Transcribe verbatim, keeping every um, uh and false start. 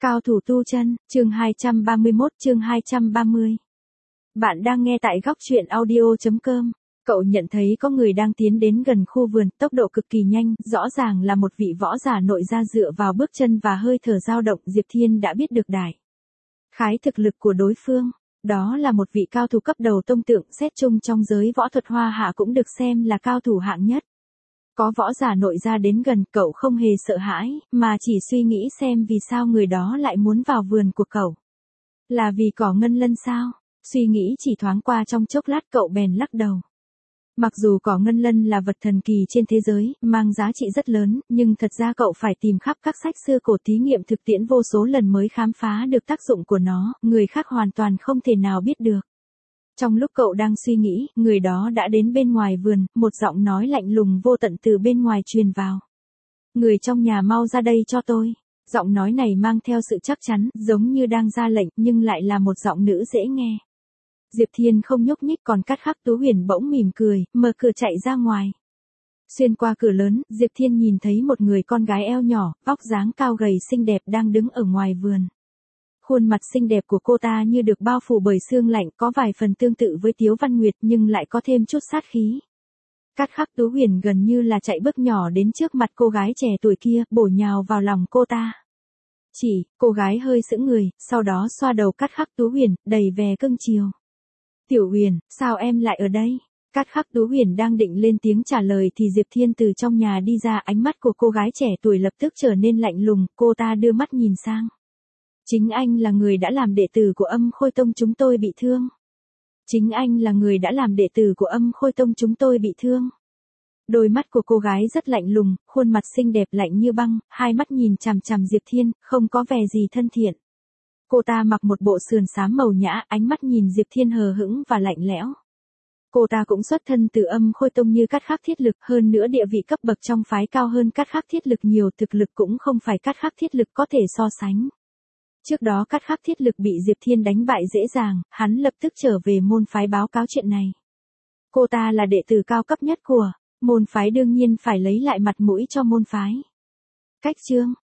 Cao thủ tu chân, chương hai trăm ba mươi mốt chương hai trăm ba mươi. Bạn đang nghe tại góc truyện audio chấm com. Cậu nhận thấy có người đang tiến đến gần khu vườn, tốc độ cực kỳ nhanh, rõ ràng là một vị võ giả nội gia dựa vào bước chân và hơi thở dao động. Diệp Thiên đã biết được đại khái thực lực của đối phương. Đó là một vị cao thủ cấp đầu tông tượng, xét chung trong giới võ thuật Hoa Hạ cũng được xem là cao thủ hạng nhất. Có võ giả nội gia đến gần, cậu không hề sợ hãi, mà chỉ suy nghĩ xem vì sao người đó lại muốn vào vườn của cậu. Là vì cỏ ngân lân sao? Suy nghĩ chỉ thoáng qua trong chốc lát cậu bèn lắc đầu. Mặc dù cỏ ngân lân là vật thần kỳ trên thế giới, mang giá trị rất lớn, nhưng thật ra cậu phải tìm khắp các sách xưa cổ thí nghiệm thực tiễn vô số lần mới khám phá được tác dụng của nó, người khác hoàn toàn không thể nào biết được. Trong lúc cậu đang suy nghĩ, người đó đã đến bên ngoài vườn, một giọng nói lạnh lùng vô tận từ bên ngoài truyền vào. Người trong nhà mau ra đây cho tôi. Giọng nói này mang theo sự chắc chắn, giống như đang ra lệnh, nhưng lại là một giọng nữ dễ nghe. Diệp Thiên không nhúc nhích, còn Cát Khắc Tú Huyền bỗng mỉm cười, mở cửa chạy ra ngoài. Xuyên qua cửa lớn, Diệp Thiên nhìn thấy một người con gái eo nhỏ, vóc dáng cao gầy xinh đẹp đang đứng ở ngoài vườn. Khuôn mặt xinh đẹp của cô ta như được bao phủ bởi sương lạnh, có vài phần tương tự với Tiếu Văn Nguyệt nhưng lại có thêm chút sát khí. Cát Khắc Tú Huyền gần như là chạy bước nhỏ đến trước mặt cô gái trẻ tuổi kia, bổ nhào vào lòng cô ta. Chỉ, cô gái hơi sững người, sau đó xoa đầu Cát Khắc Tú Huyền, đầy vẻ cưng chiều. Tiểu Huyền, sao em lại ở đây? Cát Khắc Tú Huyền đang định lên tiếng trả lời thì Diệp Thiên từ trong nhà đi ra, ánh mắt của cô gái trẻ tuổi lập tức trở nên lạnh lùng, cô ta đưa mắt nhìn sang. Chính anh là người đã làm đệ tử của Âm Khôi Tông chúng tôi bị thương. Chính anh là người đã làm đệ tử của Âm Khôi Tông chúng tôi bị thương. Đôi mắt của cô gái rất lạnh lùng, khuôn mặt xinh đẹp lạnh như băng, hai mắt nhìn chằm chằm Diệp Thiên, không có vẻ gì thân thiện. Cô ta mặc một bộ sườn xám màu nhã, ánh mắt nhìn Diệp Thiên hờ hững và lạnh lẽo. Cô ta cũng xuất thân từ Âm Khôi Tông như Cát Khắc Thiết Lực, hơn nữa địa vị cấp bậc trong phái cao hơn Cát Khắc Thiết Lực nhiều, thực lực cũng không phải Cát Khắc Thiết Lực có thể so sánh. Trước đó Cát Khắc Thiết Lực bị Diệp Thiên đánh bại dễ dàng, hắn lập tức trở về môn phái báo cáo chuyện này. Cô ta là đệ tử cao cấp nhất của môn phái, đương nhiên phải lấy lại mặt mũi cho môn phái. Cách chương,